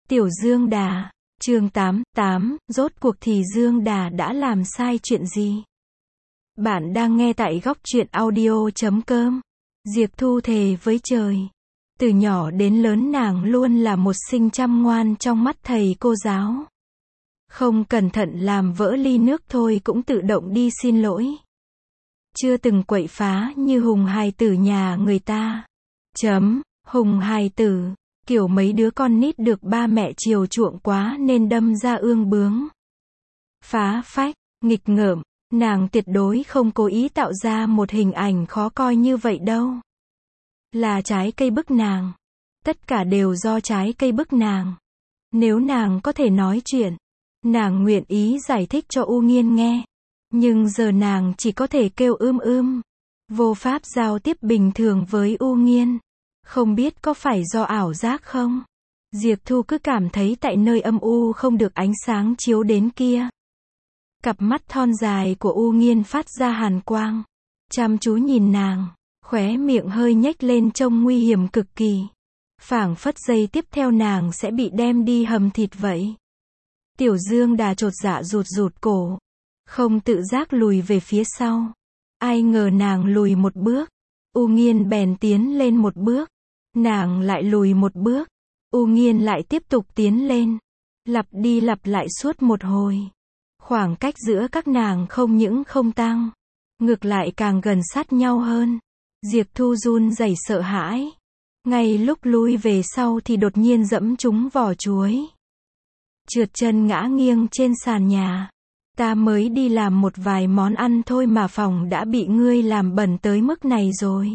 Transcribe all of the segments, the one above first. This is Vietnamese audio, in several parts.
Tiểu Dương Đà, chương 88, rốt cuộc thì Dương Đà đã làm sai chuyện gì? Bạn đang nghe tại góc truyện audio.com. Diệp Thu thề với trời. Từ nhỏ đến lớn nàng luôn là một sinh chăm ngoan trong mắt thầy cô giáo. Không cẩn thận làm vỡ ly nước thôi cũng tự động đi xin lỗi. Chưa từng quậy phá như Hùng hài tử nhà người ta. Hùng hài tử, kiểu mấy đứa con nít được ba mẹ chiều chuộng quá nên đâm ra ương bướng. Phá phách, nghịch ngợm, nàng tuyệt đối không cố ý tạo ra một hình ảnh khó coi như vậy đâu. Là trái cây bức nàng. Tất cả đều do trái cây bức nàng. Nếu nàng có thể nói chuyện, nàng nguyện ý giải thích cho U Nghiên nghe. Nhưng giờ nàng chỉ có thể kêu vô pháp giao tiếp bình thường với U Nghiên. Không biết có phải do ảo giác không? Diệp Thu cứ cảm thấy tại nơi âm u không được ánh sáng chiếu đến kia. Cặp mắt thon dài của U Nghiên phát ra hàn quang. Chăm chú nhìn nàng, khóe miệng hơi nhếch lên trông nguy hiểm cực kỳ. Phảng phất giây tiếp theo nàng sẽ bị đem đi hầm thịt vậy. Tiểu Dương Đà chột dạ rụt cổ. Không tự giác lùi về phía sau. Ai ngờ nàng lùi một bước. U Nghiên bèn tiến lên một bước. Nàng lại lùi một bước. U Nghiên lại tiếp tục tiến lên. Lặp đi lặp lại suốt một hồi. Khoảng cách giữa các nàng không những không tăng, ngược lại càng gần sát nhau hơn. Diệp Thu run rẩy sợ hãi. Ngay lúc lui về sau thì đột nhiên dẫm trúng vỏ chuối. Trượt chân ngã nghiêng trên sàn nhà. Ta mới đi làm một vài món ăn thôi mà phòng đã bị ngươi làm bẩn tới mức này rồi.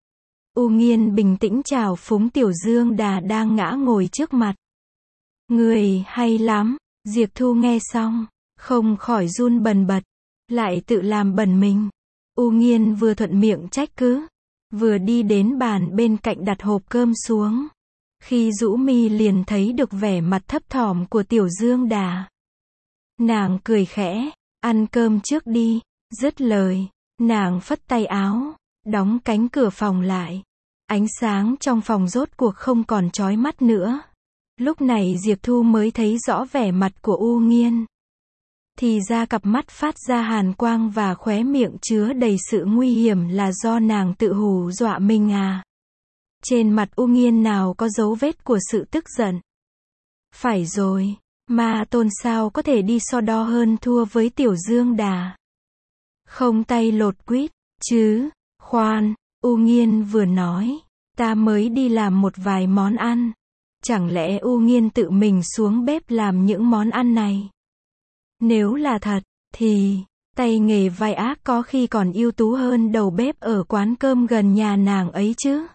U Nghiên bình tĩnh chào phúng Tiểu Dương Đà đang ngã ngồi trước mặt. Ngươi hay lắm. Diệp Thu nghe xong, không khỏi run bần bật. Lại tự làm bẩn mình. U Nghiên vừa thuận miệng trách cứ, vừa đi đến bàn bên cạnh đặt hộp cơm xuống. Khi rũ mi liền thấy được vẻ mặt thấp thỏm của Tiểu Dương Đà. Nàng cười khẽ, ăn cơm trước đi. Dứt lời, nàng phất tay áo, đóng cánh cửa phòng lại. Ánh sáng trong phòng rốt cuộc không còn chói mắt nữa. Lúc này Diệp Thu mới thấy rõ vẻ mặt của U Nghiên. Thì ra cặp mắt phát ra hàn quang và khóe miệng chứa đầy sự nguy hiểm là do nàng tự hù dọa mình à. Trên mặt U Nghiên nào có dấu vết của sự tức giận. Phải rồi, Ma Tôn sao có thể đi so đo hơn thua với Tiểu Dương Đà. Không tay lột quýt, chứ, khoan, U Nghiên vừa nói, ta mới đi làm một vài món ăn. Chẳng lẽ U Nghiên tự mình xuống bếp làm những món ăn này? Nếu là thật, thì, tay nghề vai ác có khi còn ưu tú hơn đầu bếp ở quán cơm gần nhà nàng ấy chứ.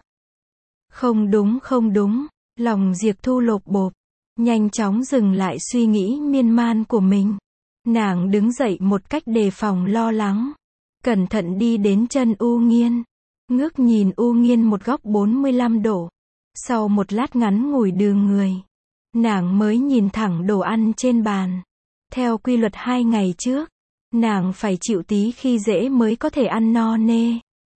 Không đúng, lòng Diệp Thu lộp bộp, nhanh chóng dừng lại suy nghĩ miên man của mình. Nàng đứng dậy một cách đề phòng lo lắng, cẩn thận đi đến chân U Nghiên, ngước nhìn U Nghiên một góc 45 độ. Sau một lát ngắn ngủi đường người, nàng mới nhìn thẳng đồ ăn trên bàn. Theo quy luật 2 ngày trước, nàng phải chịu tí khi dễ mới có thể ăn no nê.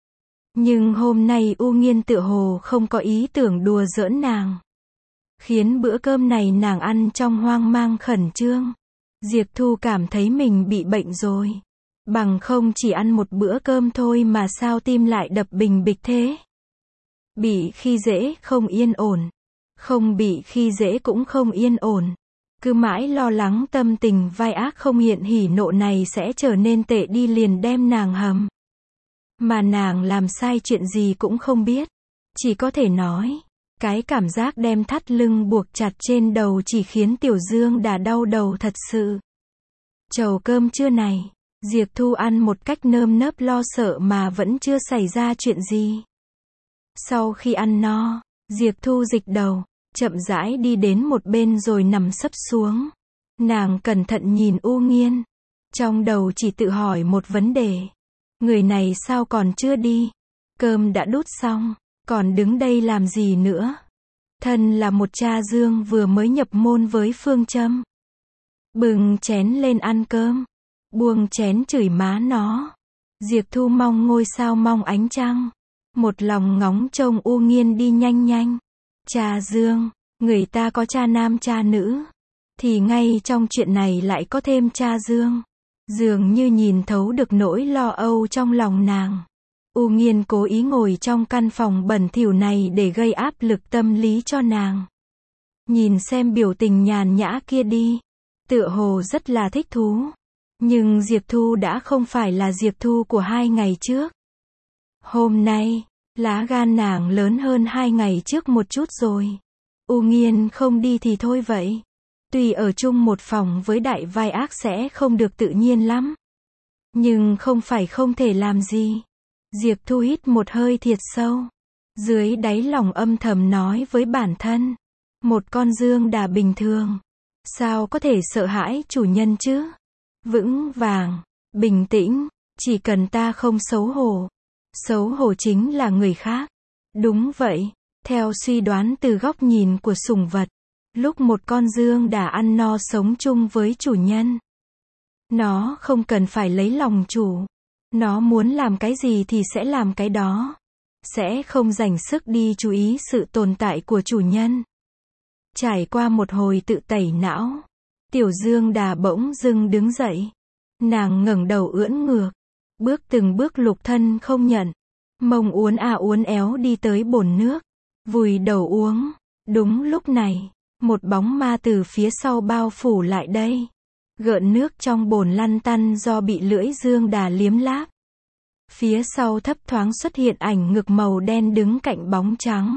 Nhưng hôm nay U Nghiên tựa hồ không có ý tưởng đùa giỡn nàng. Khiến bữa cơm này nàng ăn trong hoang mang khẩn trương. Diệp Thu cảm thấy mình bị bệnh rồi. Bằng không chỉ ăn một bữa cơm thôi mà sao tim lại đập bình bịch thế. Bị khi dễ không yên ổn. Không bị khi dễ cũng không yên ổn. Cứ mãi lo lắng tâm tình vai ác không hiện hỉ nộ này sẽ trở nên tệ đi liền đem nàng hầm. Mà nàng làm sai chuyện gì cũng không biết. Chỉ có thể nói, cái cảm giác đem thắt lưng buộc chặt trên đầu chỉ khiến Tiểu Dương Đà đau đầu thật sự. Chầu cơm trưa này, Diệp Thu ăn một cách nơm nớp lo sợ mà vẫn chưa xảy ra chuyện gì. Sau khi ăn no, Diệp Thu dịch đầu, chậm rãi đi đến một bên rồi nằm sấp xuống. Nàng cẩn thận nhìn U Nghiên. Trong đầu chỉ tự hỏi một vấn đề. Người này sao còn chưa đi? Cơm đã đút xong, còn đứng đây làm gì nữa? Thân là một cha Dương vừa mới nhập môn với phương châm. Bừng chén lên ăn cơm. Buông chén chửi má nó. Diệp Thu mong ngôi sao mong ánh trăng. Một lòng ngóng trông U Nghiên đi nhanh nhanh. Cha Dương, Người ta có cha nam cha nữ, thì ngay trong chuyện này lại có thêm cha Dương. Dường như nhìn thấu được nỗi lo âu trong lòng nàng. U Nghiên cố ý ngồi trong căn phòng bẩn thỉu này để gây áp lực tâm lý cho nàng. Nhìn xem biểu tình nhàn nhã kia đi, tựa hồ rất là thích thú. Nhưng Diệp Thu đã không phải là Diệp Thu của 2 ngày trước. Hôm nay, lá gan nàng lớn hơn 2 ngày trước một chút rồi. U Nghiên không đi thì thôi vậy. Tuy ở chung một phòng với đại vai ác sẽ không được tự nhiên lắm, nhưng không phải không thể làm gì. Diệp Thu hít một hơi thiệt sâu. Dưới đáy lòng âm thầm nói với bản thân. Một con Dương Đà bình thường, sao có thể sợ hãi chủ nhân chứ? Vững vàng, bình tĩnh, chỉ cần ta không xấu hổ. Xấu hổ chính là người khác. Đúng vậy, theo suy đoán từ góc nhìn của sủng vật, lúc một con Dương Đà ăn no sống chung với chủ nhân, nó không cần phải lấy lòng chủ. Nó muốn làm cái gì thì sẽ làm cái đó. Sẽ không dành sức đi chú ý sự tồn tại của chủ nhân. Trải qua một hồi tự tẩy não, tiểu Dương Đà bỗng dưng đứng dậy. Nàng ngẩng đầu ưỡn ngược, bước từng bước lục thân không nhận, mông uốn uốn éo đi tới bồn nước, vùi đầu uống. Đúng lúc này, một bóng ma từ phía sau bao phủ lại đây. Gợn nước trong bồn lăn tăn do bị lưỡi Dương Đà liếm láp. Phía sau thấp thoáng xuất hiện ảnh ngực màu đen đứng cạnh bóng trắng.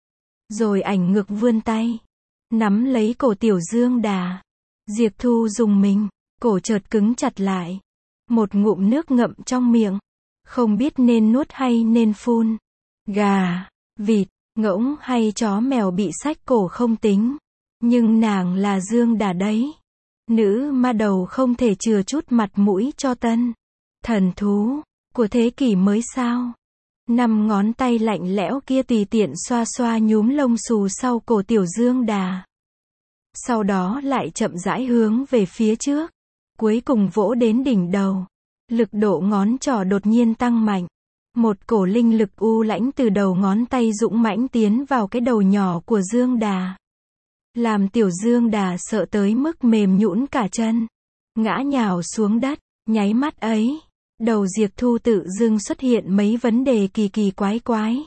Rồi ảnh ngực vươn tay, nắm lấy cổ tiểu Dương Đà. Diệp Thu rùng mình, cổ chợt cứng chặt lại. Một ngụm nước ngậm trong miệng, không biết nên nuốt hay nên phun. Gà, vịt, ngỗng hay chó mèo bị xách cổ không tính, nhưng nàng là Dương Đà đấy. Nữ ma đầu không thể chừa chút mặt mũi cho tân thần thú của thế kỷ mới sao? 5 ngón tay lạnh lẽo kia tùy tiện xoa xoa nhúm lông xù sau cổ tiểu Dương Đà. Sau đó lại chậm rãi hướng về phía trước, cuối cùng vỗ đến đỉnh đầu. Lực độ ngón trỏ đột nhiên tăng mạnh. Một cổ linh lực u lãnh từ đầu ngón tay dũng mãnh tiến vào cái đầu nhỏ của Dương Đà. Làm tiểu Dương Đà sợ tới mức mềm nhũn cả chân, ngã nhào xuống đất. Nháy mắt ấy, đầu Diệp Thu tự dưng xuất hiện mấy vấn đề kỳ kỳ quái quái.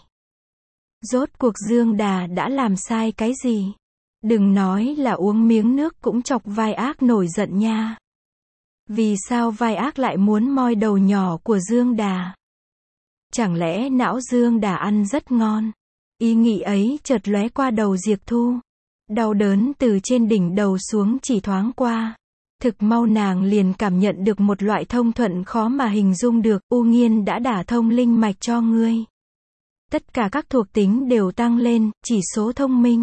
Rốt cuộc Dương Đà đã làm sai cái gì? Đừng nói là uống miếng nước cũng chọc vai ác nổi giận nha. Vì sao vai ác lại muốn moi đầu nhỏ của Dương Đà? Chẳng lẽ não Dương Đà ăn rất ngon? Ý nghĩ ấy chợt lóe qua đầu Diệp Thu. Đau đớn từ trên đỉnh đầu xuống chỉ thoáng qua. Thực mau nàng liền cảm nhận được một loại thông thuận khó mà hình dung được. U Nghiên đã đả thông linh mạch cho ngươi. Tất cả các thuộc tính đều tăng lên, chỉ số thông minh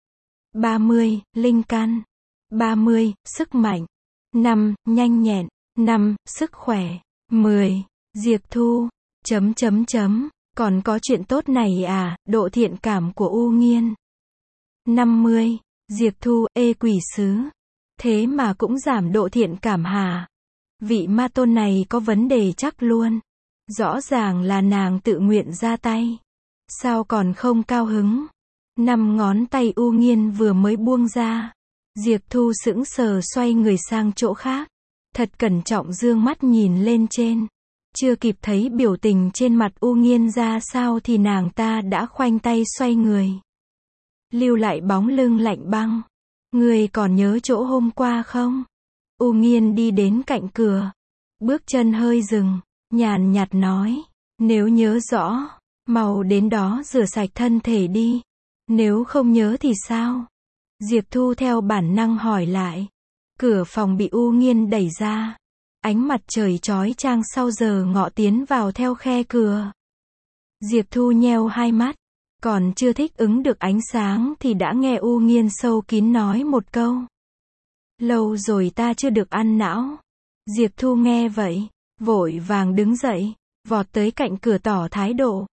30, linh căn 30, sức mạnh 5, nhanh nhẹn 5, sức khỏe 10, Diệp Thu Còn có chuyện tốt này à? Độ thiện cảm của U Nghiên 50, Diệp Thu, quỷ sứ. Thế mà cũng giảm độ thiện cảm hả? Vị ma tôn này có vấn đề chắc luôn. Rõ ràng là nàng tự nguyện ra tay. Sao còn không cao hứng? 5 ngón tay U Nghiên vừa mới buông ra. Diệp Thu sững sờ xoay người sang chỗ khác. Thật cẩn trọng dương mắt nhìn lên trên. Chưa kịp thấy biểu tình trên mặt U Nghiên ra sao thì nàng ta đã khoanh tay xoay người. Lưu lại bóng lưng lạnh băng. Người còn nhớ chỗ hôm qua không? U Nghiên đi đến cạnh cửa. Bước chân hơi dừng, nhàn nhạt nói. Nếu nhớ rõ, mau đến đó rửa sạch thân thể đi. Nếu không nhớ thì sao? Diệp Thu theo bản năng hỏi lại. Cửa phòng bị U Nghiên đẩy ra. Ánh mặt trời chói chang sau giờ ngọ tiến vào theo khe cửa. Diệp Thu nheo hai mắt. Còn chưa thích ứng được ánh sáng thì đã nghe U Nghiên sâu kín nói một câu. Lâu rồi ta chưa được ăn não. Diệp Thu nghe vậy, vội vàng đứng dậy, vọt tới cạnh cửa tỏ thái độ.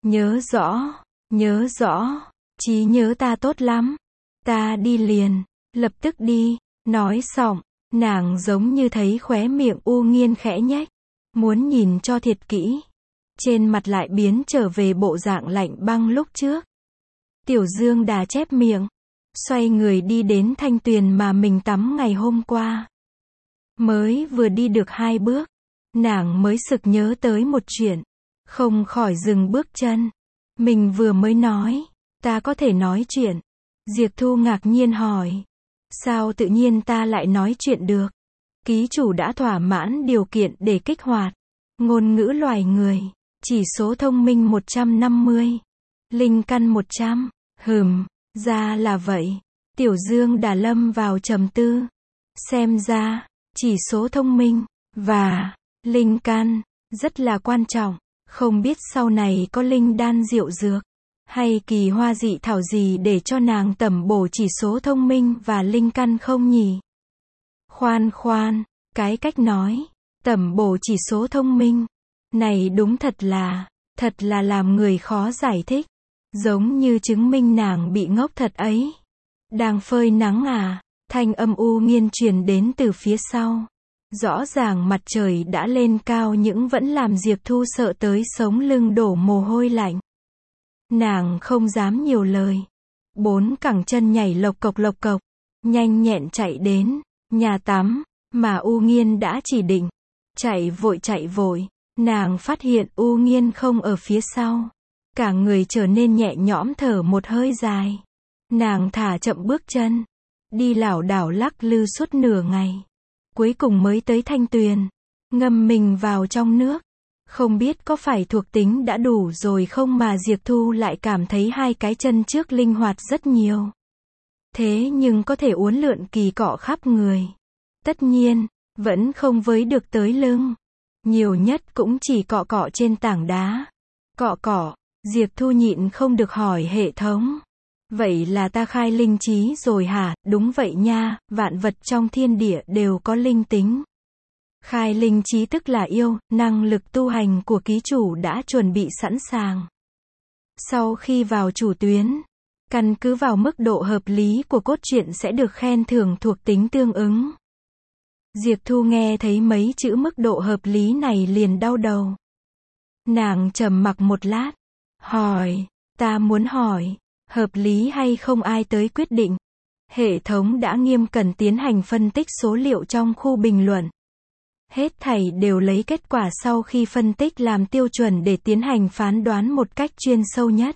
Nhớ rõ, trí nhớ ta tốt lắm. Ta đi liền, lập tức đi. Nói xong, nàng giống như thấy khóe miệng U Nghiên khẽ nhếch, muốn nhìn cho thiệt kỹ. Trên mặt lại biến trở về bộ dạng lạnh băng lúc trước. Tiểu Dương Đà chép miệng. xoay người đi đến thanh tuyền mà mình tắm ngày hôm qua. Mới vừa đi được 2 bước, nàng mới sực nhớ tới một chuyện, không khỏi dừng bước chân. Mình vừa mới nói, ta có thể nói chuyện. Diệp Thu ngạc nhiên hỏi, sao tự nhiên ta lại nói chuyện được? Ký chủ đã thỏa mãn điều kiện để kích hoạt ngôn ngữ loài người, chỉ số thông minh 150, linh căn 100. Ra là vậy. Tiểu Dương Đà lâm vào trầm tư. Xem ra, chỉ số thông minh và linh căn rất là quan trọng. Không biết sau này có linh đan diệu dược hay kỳ hoa dị thảo gì để cho nàng tẩm bổ chỉ số thông minh và linh căn không nhỉ? Khoan, cái cách nói tẩm bổ chỉ số thông minh này đúng thật là làm người khó giải thích. Giống như chứng minh nàng bị ngốc thật ấy. Đang phơi nắng à? Thanh âm u nghiên truyền đến từ phía sau. Rõ ràng mặt trời đã lên cao nhưng vẫn làm Diệp Thu sợ tới sống lưng đổ mồ hôi lạnh. Nàng không dám nhiều lời. 4 cẳng chân nhảy lộc cộc, nhanh nhẹn chạy đến nhà tắm mà U Nghiên đã chỉ định. Chạy vội, nàng phát hiện U Nghiên không ở phía sau. Cả người trở nên nhẹ nhõm thở một hơi dài. Nàng thả chậm bước chân, đi lảo đảo lắc lư suốt nửa ngày. Cuối cùng mới tới thanh tuyền, ngâm mình vào trong nước. Không biết có phải thuộc tính đã đủ rồi không mà Diệp Thu lại cảm thấy 2 cái chân trước linh hoạt rất nhiều. Thế nhưng có thể uốn lượn kỳ cọ khắp người. Tất nhiên, vẫn không với được tới lưng. Nhiều nhất cũng chỉ cọ trên tảng đá. Cọ, Diệp Thu nhịn không được hỏi hệ thống. Vậy là ta khai linh trí rồi hả? Đúng vậy nha, vạn vật trong thiên địa đều có linh tính. Khai linh trí tức là yêu, năng lực tu hành của ký chủ đã chuẩn bị sẵn sàng. Sau khi vào chủ tuyến, căn cứ vào mức độ hợp lý của cốt truyện sẽ được khen thưởng thuộc tính tương ứng. Diệp Thu nghe thấy mấy chữ mức độ hợp lý này liền đau đầu. Nàng trầm mặc một lát, hỏi, ta muốn hỏi, hợp lý hay không ai tới quyết định. Hệ thống đã nghiêm cẩn tiến hành phân tích số liệu trong khu bình luận. Hết thảy đều lấy kết quả sau khi phân tích làm tiêu chuẩn để tiến hành phán đoán một cách chuyên sâu nhất.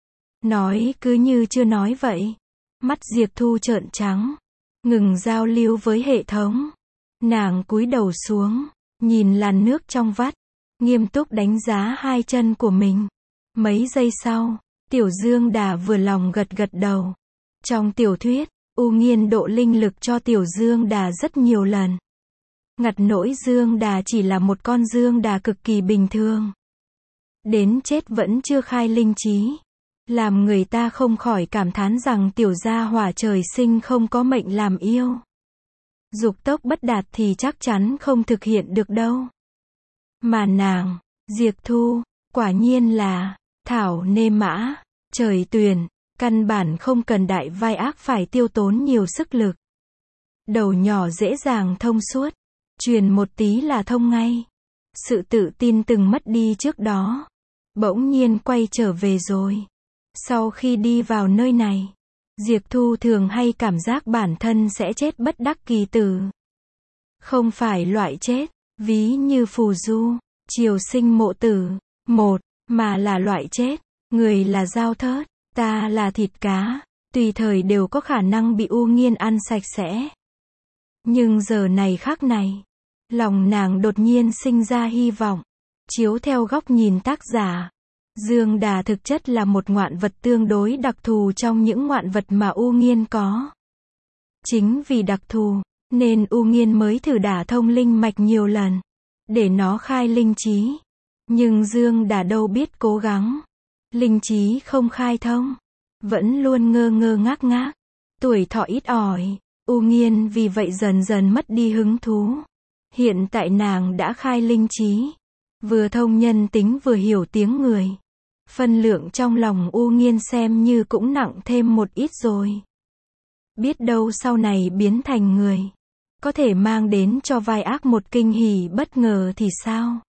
Nói cứ như chưa nói vậy. Mắt Diệp Thu trợn trắng, ngừng giao lưu với hệ thống. Nàng cúi đầu xuống, nhìn làn nước trong vắt, nghiêm túc đánh giá 2 chân của mình. Mấy giây sau, Tiểu Dương Đà vừa lòng gật đầu. Trong tiểu thuyết, U Nghiên độ linh lực cho Tiểu Dương Đà rất nhiều lần. Ngặt nỗi Dương Đà chỉ là một con Dương Đà cực kỳ bình thường. Đến chết vẫn chưa khai linh trí. Làm người ta không khỏi cảm thán rằng tiểu gia hỏa trời sinh không có mệnh làm yêu. Dục tốc bất đạt thì chắc chắn không thực hiện được đâu. Mà nàng, Diệp Thu, quả nhiên là thảo nê mã, trời tuyền, căn bản không cần đại vai ác phải tiêu tốn nhiều sức lực. Đầu nhỏ dễ dàng thông suốt, truyền một tí là thông ngay. Sự tự tin từng mất đi trước đó, bỗng nhiên quay trở về rồi. Sau khi đi vào nơi này, Diệp Thu thường hay cảm giác bản thân sẽ chết bất đắc kỳ tử. Không phải loại chết, ví như phù du, triều sinh mộ tử, mà là loại chết, người là dao thớt, ta là thịt cá, tùy thời đều có khả năng bị U Nghiên ăn sạch sẽ. Nhưng giờ này khác này, lòng nàng đột nhiên sinh ra hy vọng. Chiếu theo góc nhìn tác giả, Dương Đà thực chất là một ngoạn vật tương đối đặc thù trong những ngoạn vật mà U Nghiên có. Chính vì đặc thù, nên U Nghiên mới thử đả thông linh mạch nhiều lần, để nó khai linh trí. Nhưng Dương Đà đâu biết cố gắng. Linh trí không khai thông, vẫn luôn ngơ ngác, tuổi thọ ít ỏi. U Nghiên vì vậy dần dần mất đi hứng thú. Hiện tại nàng đã khai linh trí, vừa thông nhân tính vừa hiểu tiếng người. Phân lượng trong lòng U Nghiên xem như cũng nặng thêm một ít rồi. Biết đâu sau này biến thành người, có thể mang đến cho vai ác một kinh hỉ bất ngờ thì sao?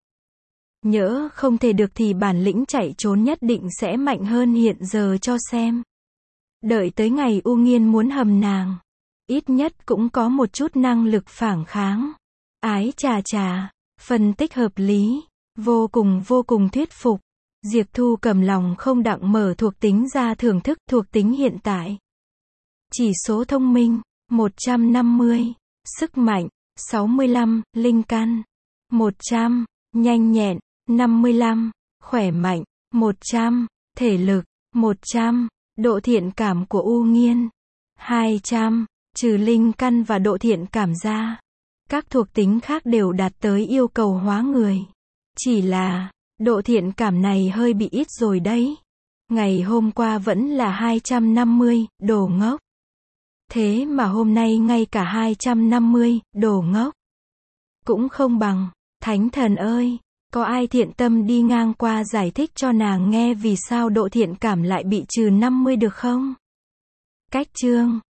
Nhỡ không thể được thì bản lĩnh chạy trốn nhất định sẽ mạnh hơn hiện giờ cho xem. Đợi tới ngày U Nghiên muốn hầm nàng, ít nhất cũng có một chút năng lực phản kháng. Ái chà chà, phân tích hợp lý, vô cùng thuyết phục. Diệp Thu cầm lòng không đặng mở thuộc tính ra thưởng thức thuộc tính hiện tại. Chỉ số thông minh, 150, sức mạnh, 65, linh căn, 100, nhanh nhẹn, 55, khỏe mạnh, 100, thể lực, 100, độ thiện cảm của U Nghiên, 200, trừ linh căn và độ thiện cảm ra. Các thuộc tính khác đều đạt tới yêu cầu hóa người. Chỉ là, độ thiện cảm này hơi bị ít rồi đấy. Ngày hôm qua vẫn là 250, đồ ngốc. Thế mà hôm nay ngay cả 250, đồ ngốc. Cũng không bằng. Thánh thần ơi, có ai thiện tâm đi ngang qua giải thích cho nàng nghe vì sao độ thiện cảm lại bị trừ 50 được không? Cách chương